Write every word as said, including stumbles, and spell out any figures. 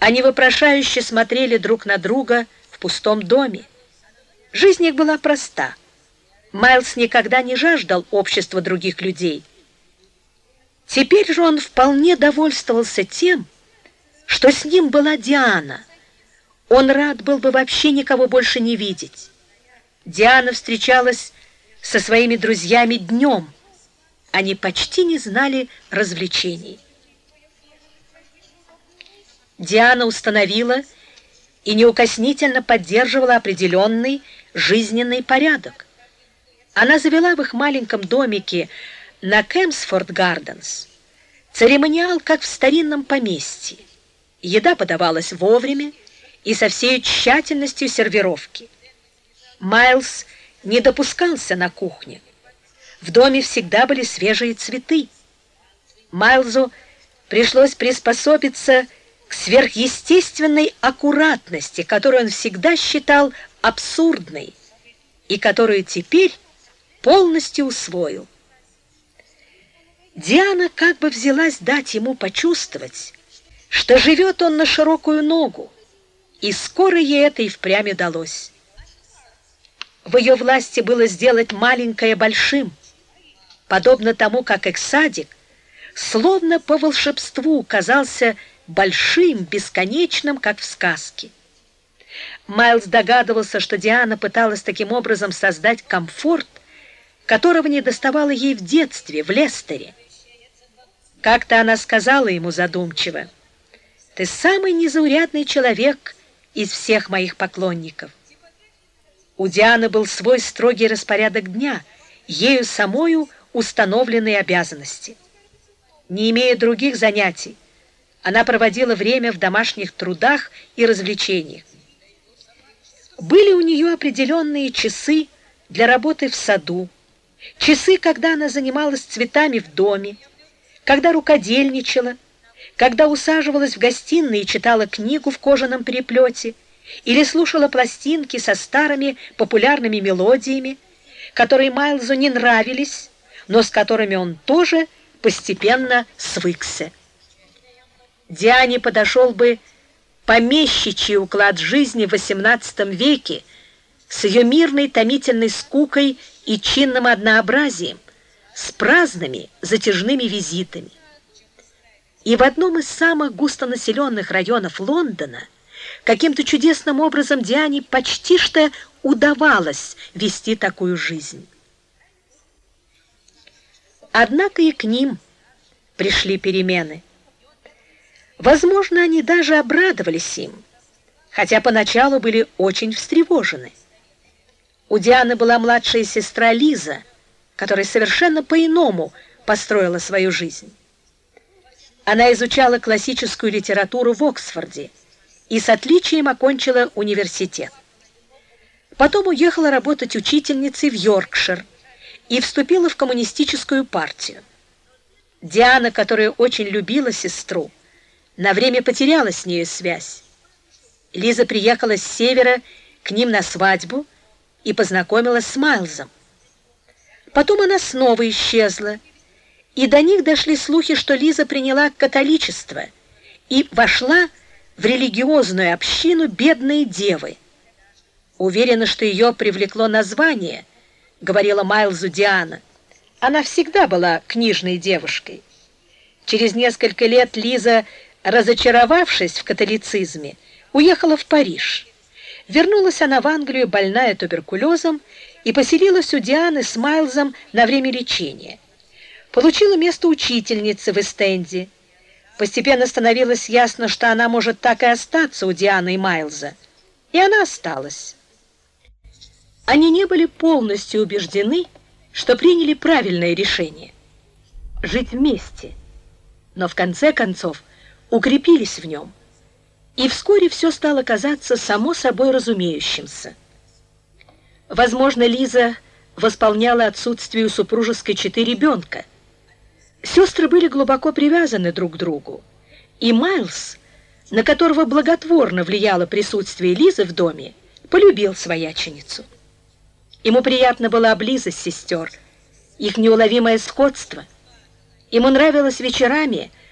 Они вопрошающе смотрели друг на друга в пустом доме. Жизнь их была проста. Майлз никогда не жаждал общества других людей. Теперь же он вполне довольствовался тем, что с ним была Диана. Он рад был бы вообще никого больше не видеть. Диана встречалась со своими друзьями днем. Они почти не знали развлечений. Диана установила и неукоснительно поддерживала определенный жизненный порядок. Она завела в их маленьком домике на Кемсфорд-Гарденс церемониал, как в старинном поместье. Еда подавалась вовремя и со всей тщательностью сервировки. Майлз не допускался на кухне. В доме всегда были свежие цветы. Майлзу пришлось приспособиться к сверхъестественной аккуратности, которую он всегда считал абсурдной и которую теперь полностью усвоил. Диана как бы взялась дать ему почувствовать, что живет он на широкую ногу, и скоро ей это и впрямь удалось. В ее власти было сделать маленькое большим, подобно тому, как их садик, словно по волшебству, казался большим, бесконечным, как в сказке. Майлз догадывался, что Диана пыталась таким образом создать комфорт, которого не доставало ей в детстве, в Лестере. Как-то она сказала ему задумчиво: «Ты самый незаурядный человек из всех моих поклонников». У Дианы был свой строгий распорядок дня, ею самою установленные обязанности. Не имея других занятий, она проводила время в домашних трудах и развлечениях. Были у нее определенные часы для работы в саду, часы, когда она занималась цветами в доме, когда рукодельничала, когда усаживалась в гостиной и читала книгу в кожаном переплете или слушала пластинки со старыми популярными мелодиями, которые Майлзу не нравились, но с которыми он тоже постепенно свыкся. Диане подошел бы помещичий уклад жизни в восемнадцатом веке с ее мирной томительной скукой и чинным однообразием, с праздными затяжными визитами. И в одном из самых густонаселенных районов Лондона каким-то чудесным образом Диане почти что удавалось вести такую жизнь. Однако и к ним пришли перемены. Возможно, они даже обрадовались им, хотя поначалу были очень встревожены. У Дианы была младшая сестра Лиза, которая совершенно по-иному построила свою жизнь. Она изучала классическую литературу в Оксфорде и с отличием окончила университет. Потом уехала работать учительницей в Йоркшир и вступила в коммунистическую партию. Диана, которая очень любила сестру, на время потеряла с нею связь. Лиза приехала с севера к ним на свадьбу и познакомилась с Майлзом. Потом она снова исчезла, и до них дошли слухи, что Лиза приняла католичество и вошла в религиозную общину бедной девы. «Уверена, что ее привлекло название», — говорила Майлзу Диана. Она всегда была книжной девушкой. Через несколько лет Лиза, разочаровавшись в католицизме, уехала в Париж. Вернулась она в Англию, больная туберкулезом, и поселилась у Дианы с Майлзом на время лечения. Получила место учительницы в Эст-Энде. Постепенно становилось ясно, что она может так и остаться у Дианы и Майлза. И она осталась. Они не были полностью убеждены, что приняли правильное решение – жить вместе, но в конце концов укрепились в нем. И вскоре все стало казаться само собой разумеющимся. Возможно, Лиза восполняла отсутствие у супружеской четы ребенка. Сестры были глубоко привязаны друг к другу, и Майлз, на которого благотворно влияло присутствие Лизы в доме, полюбил свояченицу. Ему приятна была близость сестер, их неуловимое сходство. Ему нравилось вечерами